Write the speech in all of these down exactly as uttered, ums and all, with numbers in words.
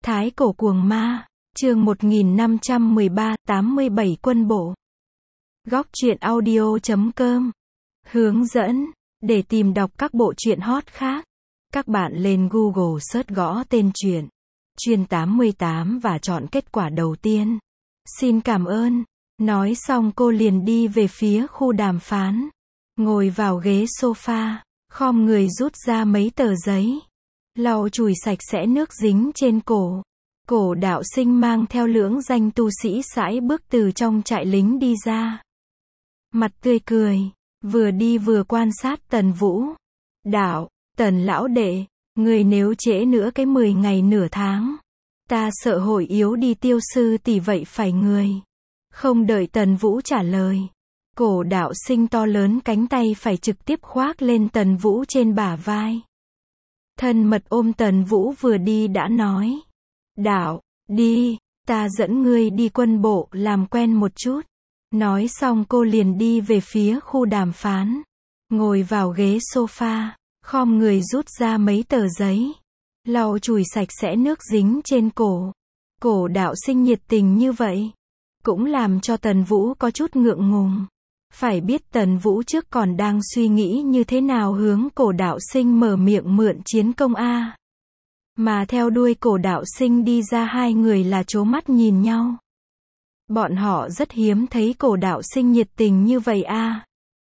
Thái cổ cuồng ma, chương một nghìn năm trăm mười ba, tám mươi bảy quân bộ. Góc truyện audio chấm com. Hướng dẫn, để tìm đọc các bộ truyện hot khác, các bạn lên Google search gõ tên truyện Chuyên tám mươi tám và chọn kết quả đầu tiên. Xin cảm ơn. Nói xong cô liền đi về phía khu đàm phán. Ngồi vào ghế sofa, khom người rút ra mấy tờ giấy. Lau chùi sạch sẽ nước dính trên cổ. Cổ đạo sinh mang theo lưỡng danh tu sĩ sải bước từ trong trại lính đi ra. Mặt tươi cười, vừa đi vừa quan sát Tần Vũ. Đạo, Tần lão đệ, người nếu trễ nữa cái mười ngày nửa tháng, ta sợ hội yếu đi tiêu sư tỷ vậy phải người. Không đợi Tần Vũ trả lời, cổ đạo sinh to lớn cánh tay phải trực tiếp khoác lên Tần Vũ trên bả vai. Thân mật ôm Tần Vũ vừa đi đã nói. Đạo, đi, ta dẫn ngươi đi quân bộ làm quen một chút. Nói xong cô liền đi về phía khu đàm phán. Ngồi vào ghế sofa, khom người rút ra mấy tờ giấy. Lau chùi sạch sẽ nước dính trên cổ. Cổ đạo sinh nhiệt tình như vậy, cũng làm cho Tần Vũ có chút ngượng ngùng. Phải biết Tần Vũ trước còn đang suy nghĩ như thế nào hướng cổ đạo sinh mở miệng mượn chiến công a. Mà theo đuôi cổ đạo sinh đi ra hai người là trố mắt nhìn nhau. Bọn họ rất hiếm thấy cổ đạo sinh nhiệt tình như vậy a.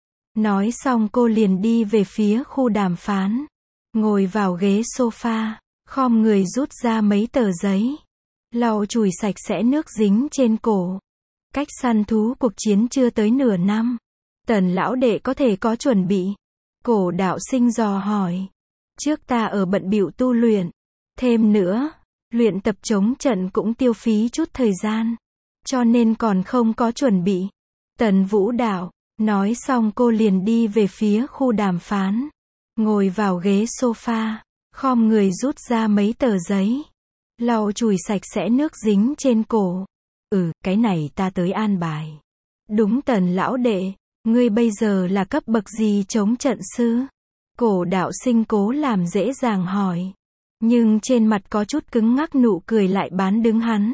Nói xong cô liền đi về phía khu đàm phán. Ngồi vào ghế sofa, khom người rút ra mấy tờ giấy. Lau chùi sạch sẽ nước dính trên cổ. Cách săn thú cuộc chiến chưa tới nửa năm. Tần lão đệ có thể có chuẩn bị. Cổ đạo sinh dò hỏi. Trước ta ở bận bịu tu luyện. Thêm nữa, luyện tập chống trận cũng tiêu phí chút thời gian. Cho nên còn không có chuẩn bị. Tần Vũ đạo. Nói xong cô liền đi về phía khu đàm phán. Ngồi vào ghế sofa, khom người rút ra mấy tờ giấy. Lau chùi sạch sẽ nước dính trên cổ. Ừ, cái này ta tới an bài. Đúng Tần lão đệ, ngươi bây giờ là cấp bậc gì chống trận sư? Cổ đạo sinh cố làm dễ dàng hỏi. Nhưng trên mặt có chút cứng ngắc nụ cười lại bán đứng hắn.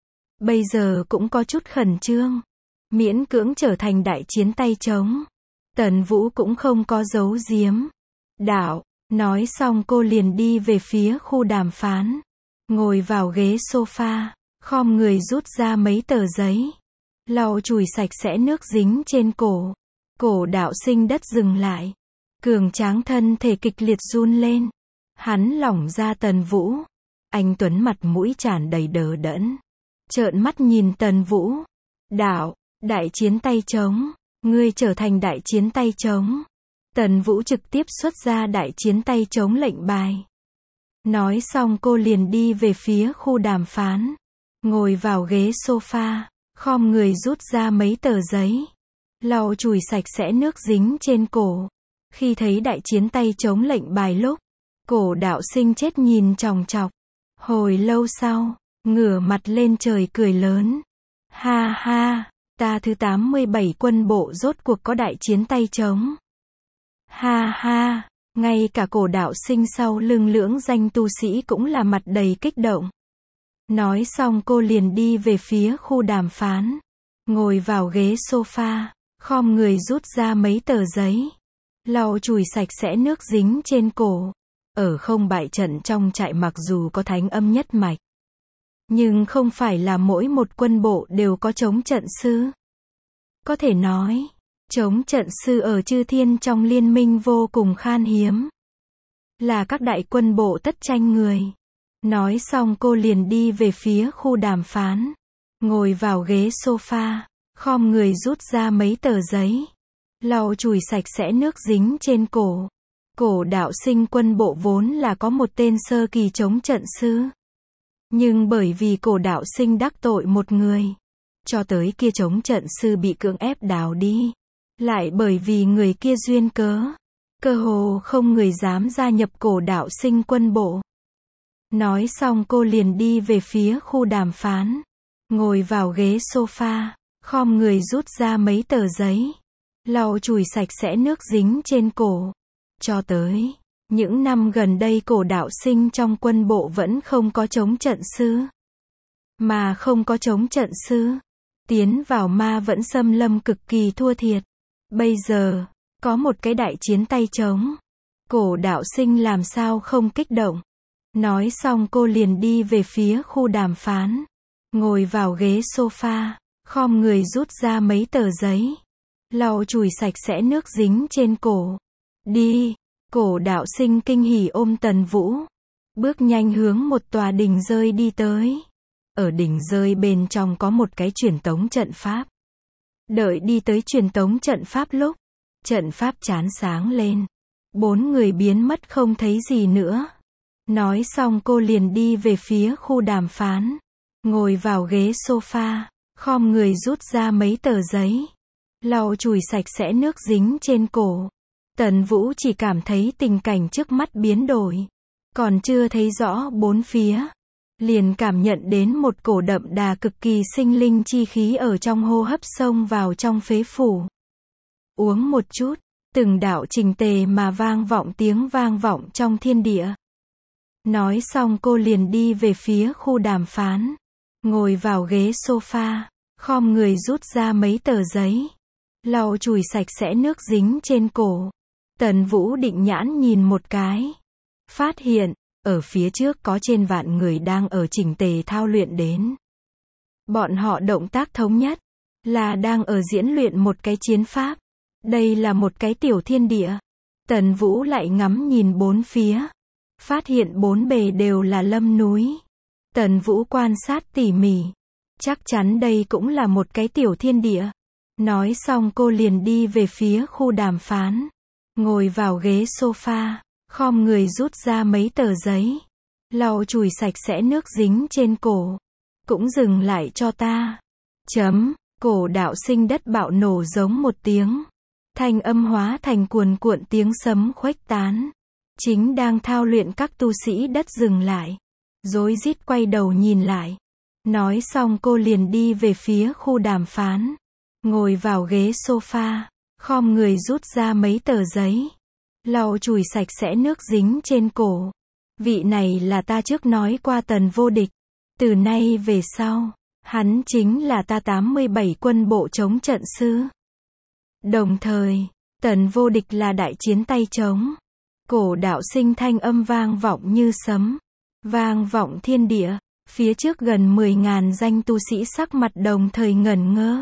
Bây giờ cũng có chút khẩn trương. Miễn cưỡng trở thành đại chiến tay trống. Tần Vũ cũng không có giấu giếm. Đạo, nói xong cô liền đi về phía khu đàm phán. Ngồi vào ghế sofa, khom người rút ra mấy tờ giấy. Lau chùi sạch sẽ nước dính trên cổ. Cổ đạo sinh đất dừng lại. Cường tráng thân thể kịch liệt run lên. Hắn lỏng ra Tần Vũ. Anh Tuấn mặt mũi tràn đầy đờ đẫn. Trợn mắt nhìn Tần Vũ. Đạo, đại chiến tay trống. Ngươi trở thành đại chiến tay trống. Tần Vũ trực tiếp xuất ra đại chiến tay trống lệnh bài. Nói xong cô liền đi về phía khu đàm phán. Ngồi vào ghế sofa, khom người rút ra mấy tờ giấy. Lau chùi sạch sẽ nước dính trên cổ. Khi thấy đại chiến tay trống lệnh bài lúc, cổ đạo sinh chết nhìn chòng chọc. Hồi lâu sau, ngửa mặt lên trời cười lớn. Ha ha, ta thứ tám mươi bảy quân bộ rốt cuộc có đại chiến tay trống. Ha ha, ngay cả cổ đạo sinh sau lưng lưỡng danh tu sĩ cũng là mặt đầy kích động. Nói xong cô liền đi về phía khu đàm phán. Ngồi vào ghế sofa, khom người rút ra mấy tờ giấy. Lau chùi sạch sẽ nước dính trên cổ. Ở không bại trận trong trại mặc dù có thánh âm nhất mạch, nhưng không phải là mỗi một quân bộ đều có chống trận sư. Có thể nói, chống trận sư ở chư thiên trong liên minh vô cùng khan hiếm. Là các đại quân bộ tất tranh người. Nói xong cô liền đi về phía khu đàm phán. Ngồi vào ghế sofa, khom người rút ra mấy tờ giấy. Lau chùi sạch sẽ nước dính trên cổ. Cổ đạo sinh quân bộ vốn là có một tên sơ kỳ chống trận sư. Nhưng bởi vì cổ đạo sinh đắc tội một người, cho tới kia chống trận sư bị cưỡng ép đào đi. Lại bởi vì người kia duyên cớ, cơ hồ không người dám gia nhập cổ đạo sinh quân bộ. Nói xong cô liền đi về phía khu đàm phán. Ngồi vào ghế sofa, khom người rút ra mấy tờ giấy. Lau chùi sạch sẽ nước dính trên cổ. Cho tới, Những năm gần đây Cổ Đạo Sinh trong quân bộ vẫn không có chống trận sư. Mà không có chống trận sư, tiến vào ma vẫn xâm lâm cực kỳ thua thiệt. Bây giờ, có một cái đại chiến tay trống. Cổ Đạo Sinh làm sao không kích động. Nói xong cô liền đi về phía khu đàm phán. Ngồi vào ghế sofa, khom người rút ra mấy tờ giấy. Lau chùi sạch sẽ nước dính trên cổ. Đi, Cổ Đạo Sinh kinh hỉ ôm Tần Vũ. Bước nhanh hướng một tòa đỉnh rơi đi tới. Ở đỉnh rơi bên trong có một cái truyền tống trận pháp. Đợi đi tới truyền tống trận pháp lúc, trận pháp chán sáng lên. Bốn người biến mất không thấy gì nữa. Nói xong cô liền đi về phía khu đàm phán. Ngồi vào ghế sofa, khom người rút ra mấy tờ giấy. Lau chùi sạch sẽ nước dính trên cổ. Tần Vũ chỉ cảm thấy tình cảnh trước mắt biến đổi. Còn chưa thấy rõ bốn phía. Liền cảm nhận đến một cổ đậm đà cực kỳ sinh linh chi khí ở trong hô hấp xông vào trong phế phủ. Uống một chút, từng đạo trình tề mà vang vọng tiếng vang vọng trong thiên địa. Nói xong cô liền đi về phía khu đàm phán. Ngồi vào ghế sofa, khom người rút ra mấy tờ giấy. Lau chùi sạch sẽ nước dính trên cổ. Tần Vũ định nhãn nhìn một cái. Phát hiện, ở phía trước có trên vạn người đang ở chỉnh tề thao luyện đến. Bọn họ động tác thống nhất, là đang ở diễn luyện một cái chiến pháp. Đây là một cái tiểu thiên địa. Tần Vũ lại ngắm nhìn bốn phía. Phát hiện bốn bề đều là lâm núi. Tần Vũ quan sát tỉ mỉ. Chắc chắn đây cũng là một cái tiểu thiên địa. Nói xong cô liền đi về phía khu đàm phán. Ngồi vào ghế sofa, khom người rút ra mấy tờ giấy. Lau chùi sạch sẽ nước dính trên cổ. Cũng dừng lại cho ta. Chấm, Cổ Đạo Sinh đất bạo nổ giống một tiếng. Thanh âm hóa thành cuồn cuộn tiếng sấm khuếch tán. Chính đang thao luyện các tu sĩ đất dừng lại. Rối rít quay đầu nhìn lại. Nói xong cô liền đi về phía khu đàm phán. Ngồi vào ghế sofa, khom người rút ra mấy tờ giấy. Lau chùi sạch sẽ nước dính trên cổ. Vị này là ta trước nói qua Tần Vô Địch. Từ nay về sau, hắn chính là ta tám mươi bảy quân bộ chống trận sư. Đồng thời, Tần Vô Địch là đại chiến tay trống. Cổ Đạo Sinh thanh âm vang vọng như sấm. Vang vọng thiên địa. Phía trước gần mười ngàn danh tu sĩ sắc mặt đồng thời ngẩn ngơ.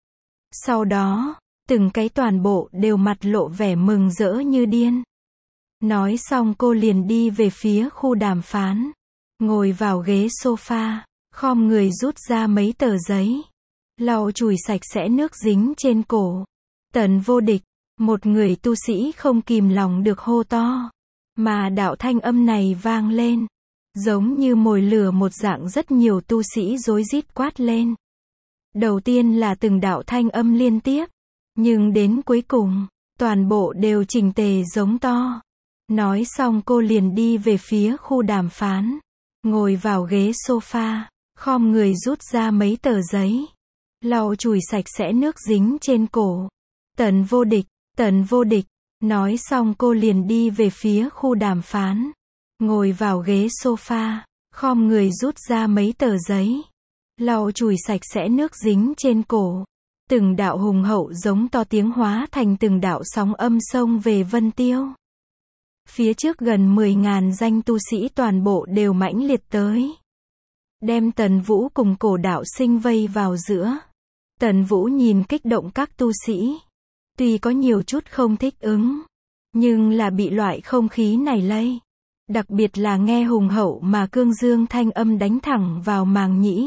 Sau đó, từng cái toàn bộ đều mặt lộ vẻ mừng rỡ như điên. Nói xong cô liền đi về phía khu đàm phán. Ngồi vào ghế sofa, khom người rút ra mấy tờ giấy. Lau chùi sạch sẽ nước dính trên cổ. Tần Vô Địch, một người tu sĩ không kìm lòng được hô to. Mà đạo thanh âm này vang lên. Giống như mồi lửa một dạng, rất nhiều tu sĩ rối rít quát lên. Đầu tiên là từng đạo thanh âm liên tiếp. Nhưng đến cuối cùng, toàn bộ đều chỉnh tề giống to. Nói xong cô liền đi về phía khu đàm phán. Ngồi vào ghế sofa, khom người rút ra mấy tờ giấy. Lau chùi sạch sẽ nước dính trên cổ. Tần Vô Địch, Tần Vô Địch. Nói xong cô liền đi về phía khu đàm phán. Ngồi vào ghế sofa, khom người rút ra mấy tờ giấy. Lau chùi sạch sẽ nước dính trên cổ. Từng đạo hùng hậu giống to tiếng hóa thành từng đạo sóng âm sông về Vân Tiêu. Phía trước gần mười ngàn danh tu sĩ toàn bộ đều mãnh liệt tới. Đem Tần Vũ cùng Cổ Đạo Sinh vây vào giữa. Tần Vũ nhìn kích động các tu sĩ. Tuy có nhiều chút không thích ứng, nhưng là bị loại không khí này lây. Đặc biệt là nghe hùng hậu mà cương dương thanh âm đánh thẳng vào màng nhĩ.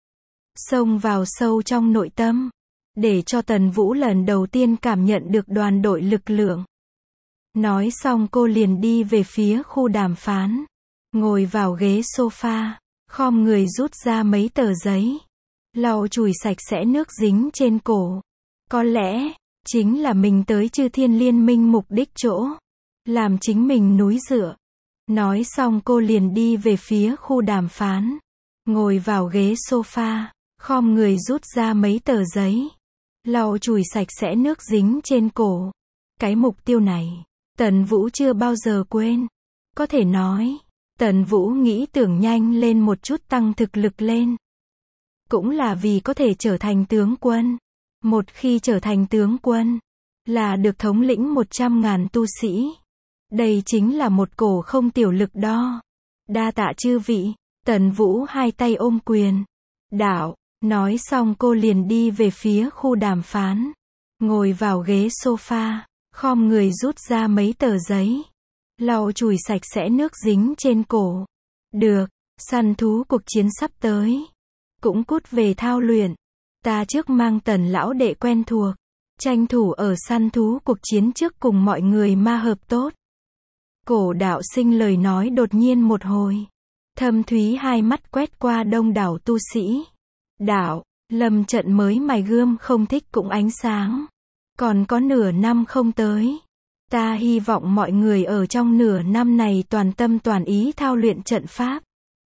Xông vào sâu trong nội tâm. Để cho Tần Vũ lần đầu tiên cảm nhận được đoàn đội lực lượng. Nói xong cô liền đi về phía khu đàm phán. Ngồi vào ghế sofa, khom người rút ra mấy tờ giấy. Lau chùi sạch sẽ nước dính trên cổ. Có lẽ, chính là mình tới Chư Thiên Liên Minh mục đích chỗ. Làm chính mình núi dựa. Nói xong cô liền đi về phía khu đàm phán. Ngồi vào ghế sofa, khom người rút ra mấy tờ giấy. Lau chùi sạch sẽ nước dính trên cổ. Cái mục tiêu này, Tần Vũ chưa bao giờ quên. Có thể nói, Tần Vũ nghĩ tưởng nhanh lên một chút tăng thực lực lên. Cũng là vì có thể trở thành tướng quân. Một khi trở thành tướng quân, là được thống lĩnh một trăm ngàn tu sĩ. Đây chính là một cổ không tiểu lực đo. Đa tạ chư vị. Tần Vũ hai tay ôm quyền. Đạo, nói xong cô liền đi về phía khu đàm phán. Ngồi vào ghế sofa, khom người rút ra mấy tờ giấy. Lau chùi sạch sẽ nước dính trên cổ. Được, săn thú cuộc chiến sắp tới. Cũng cút về thao luyện. Ta trước mang Tần lão đệ quen thuộc. Tranh thủ ở săn thú cuộc chiến trước cùng mọi người ma hợp tốt. Cổ đạo sinh lời nói đột nhiên một hồi. Thâm thúy hai mắt quét qua đông đảo tu sĩ. Đạo, lâm trận mới mài gươm không thích cũng ánh sáng. Còn có nửa năm không tới. Ta hy vọng mọi người ở trong nửa năm này toàn tâm toàn ý thao luyện trận pháp.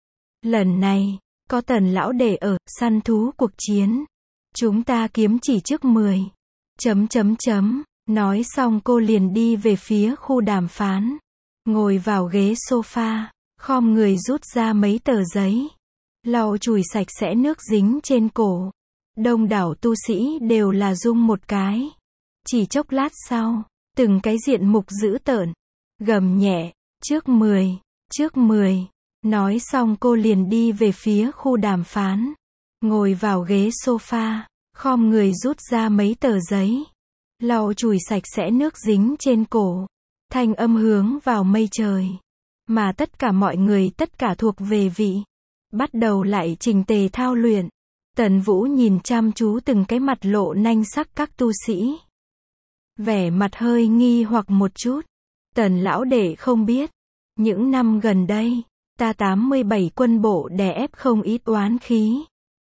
Lần này, có Tần lão đệ ở, săn thú cuộc chiến. Chúng ta kiếm chỉ trước mười. Chấm chấm chấm. Nói xong cô liền đi về phía khu đàm phán. Ngồi vào ghế sofa, khom người rút ra mấy tờ giấy. Lau chùi sạch sẽ nước dính trên cổ. Đông đảo tu sĩ đều là rung một cái. Chỉ chốc lát sau, từng cái diện mục dữ tợn. Gầm nhẹ, trước mười, trước mười. Nói xong cô liền đi về phía khu đàm phán. Ngồi vào ghế sofa, khom người rút ra mấy tờ giấy. Lau chùi sạch sẽ nước dính trên cổ. Thanh âm hướng vào mây trời. Mà tất cả mọi người tất cả thuộc về vị. Bắt đầu lại trình tề thao luyện. Tần Vũ nhìn chăm chú từng cái mặt lộ nanh sắc các tu sĩ. Vẻ mặt hơi nghi hoặc một chút. Tần lão đệ không biết. Những năm gần đây, ta tám mươi bảy quân bộ đè ép không ít oán khí.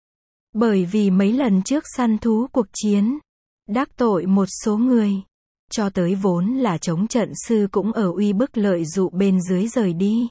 Bởi vì mấy lần trước săn thú cuộc chiến, đắc tội một số người. Cho tới vốn là chống trận sư cũng ở uy bức lợi dụ bên dưới rời đi.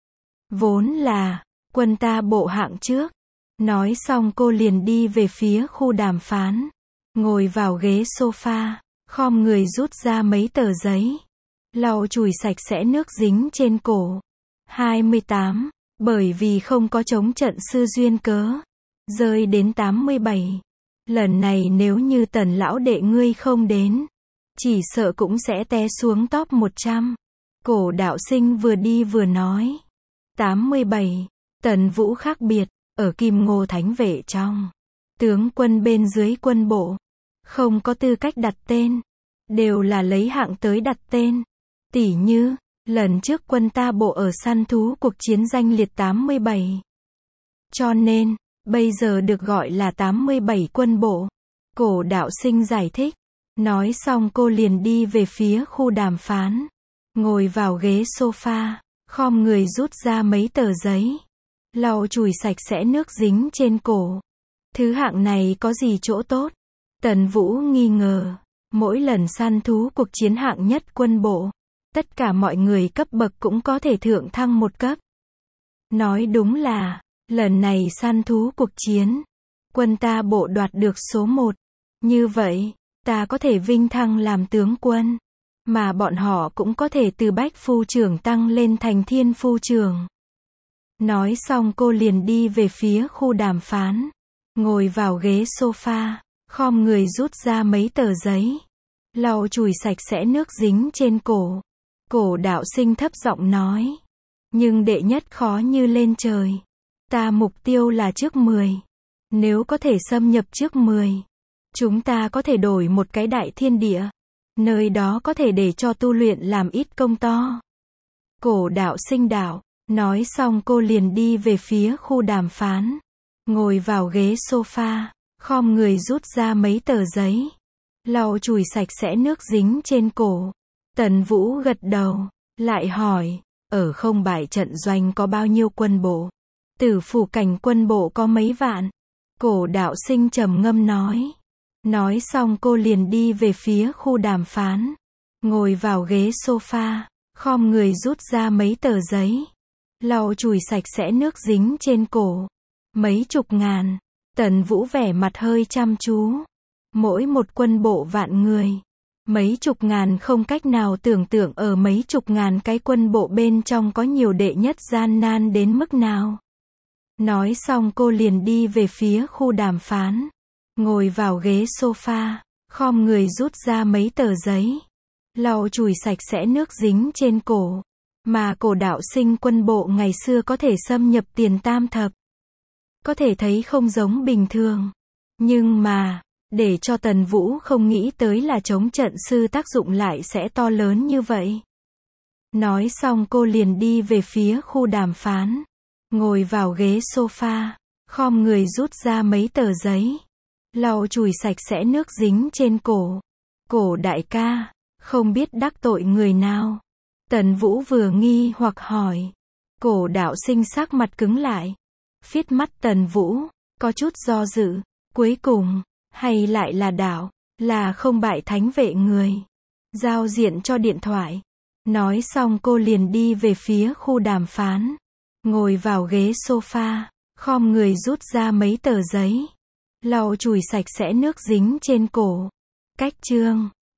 Vốn là, quân ta bộ hạng trước. Nói xong cô liền đi về phía khu đàm phán. Ngồi vào ghế sofa, khom người rút ra mấy tờ giấy. Lau chùi sạch sẽ nước dính trên cổ. hai mươi tám. Bởi vì không có chống trận sư duyên cớ. Rơi đến tám mươi bảy. Lần này nếu như Tần lão đệ ngươi không đến, chỉ sợ cũng sẽ té xuống top một trăm. Cổ đạo sinh vừa đi vừa nói. tám mươi bảy. Tần Vũ khác biệt, ở Kim Ngô Thánh Vệ trong. Tướng quân bên dưới quân bộ. Không có tư cách đặt tên. Đều là lấy hạng tới đặt tên. Tỉ như, lần trước quân ta bộ ở săn thú cuộc chiến danh liệt tám mươi bảy. Cho nên, bây giờ được gọi là tám mươi bảy quân bộ. Cổ đạo sinh giải thích. Nói xong cô liền đi về phía khu đàm phán. Ngồi vào ghế sofa, khom người rút ra mấy tờ giấy. Lau chùi sạch sẽ nước dính trên cổ. Thứ hạng này có gì chỗ tốt? Tần Vũ nghi ngờ. Mỗi lần săn thú cuộc chiến hạng nhất quân bộ, tất cả mọi người cấp bậc cũng có thể thượng thăng một cấp. Nói đúng là, lần này săn thú cuộc chiến, quân ta bộ đoạt được số một. Như vậy, ta có thể vinh thăng làm tướng quân, mà bọn họ cũng có thể từ bách phu trưởng tăng lên thành thiên phu trưởng. Nói xong cô liền đi về phía khu đàm phán. Ngồi vào ghế sofa, khom người rút ra mấy tờ giấy. Lau chùi sạch sẽ nước dính trên cổ. Cổ đạo sinh thấp giọng nói. Nhưng đệ nhất khó như lên trời. Ta mục tiêu là trước mười. Nếu có thể xâm nhập trước mười, chúng ta có thể đổi một cái đại thiên địa. Nơi đó có thể để cho tu luyện làm ít công to. Cổ đạo sinh đạo. Nói xong cô liền đi về phía khu đàm phán. Ngồi vào ghế sofa, khom người rút ra mấy tờ giấy. Lau chùi sạch sẽ nước dính trên cổ. Tần Vũ gật đầu, lại hỏi, ở không bại trận doanh có bao nhiêu quân bộ? Tử phủ cảnh quân bộ có mấy vạn? Cổ đạo sinh trầm ngâm nói. Nói xong cô liền đi về phía khu đàm phán. Ngồi vào ghế sofa, khom người rút ra mấy tờ giấy. Lau chùi sạch sẽ nước dính trên cổ. Mấy chục ngàn. Tần Vũ vẻ mặt hơi chăm chú. Mỗi một quân bộ vạn người. Mấy chục ngàn không cách nào tưởng tượng ở mấy chục ngàn cái quân bộ bên trong có nhiều đệ nhất gian nan đến mức nào. Nói xong cô liền đi về phía khu đàm phán. Ngồi vào ghế sofa, khom người rút ra mấy tờ giấy. Lau chùi sạch sẽ nước dính trên cổ. Mà cổ đạo sinh quân bộ ngày xưa có thể xâm nhập tiền tam thập. Có thể thấy không giống bình thường. Nhưng mà, để cho Tần Vũ không nghĩ tới là chống trận sư tác dụng lại sẽ to lớn như vậy. Nói xong cô liền đi về phía khu đàm phán. Ngồi vào ghế sofa, khom người rút ra mấy tờ giấy. Lau chùi sạch sẽ nước dính trên cổ. Cổ đại ca, không biết đắc tội người nào. Tần Vũ vừa nghi hoặc hỏi. Cổ đạo sinh sắc mặt cứng lại. Phiết mắt Tần Vũ, có chút do dự. Cuối cùng, hay lại là đạo, là không bại thánh vệ người. Giao diện cho điện thoại. Nói xong cô liền đi về phía khu đàm phán. Ngồi vào ghế sofa, khom người rút ra mấy tờ giấy. Lau chùi sạch sẽ nước dính trên cổ. Cách chương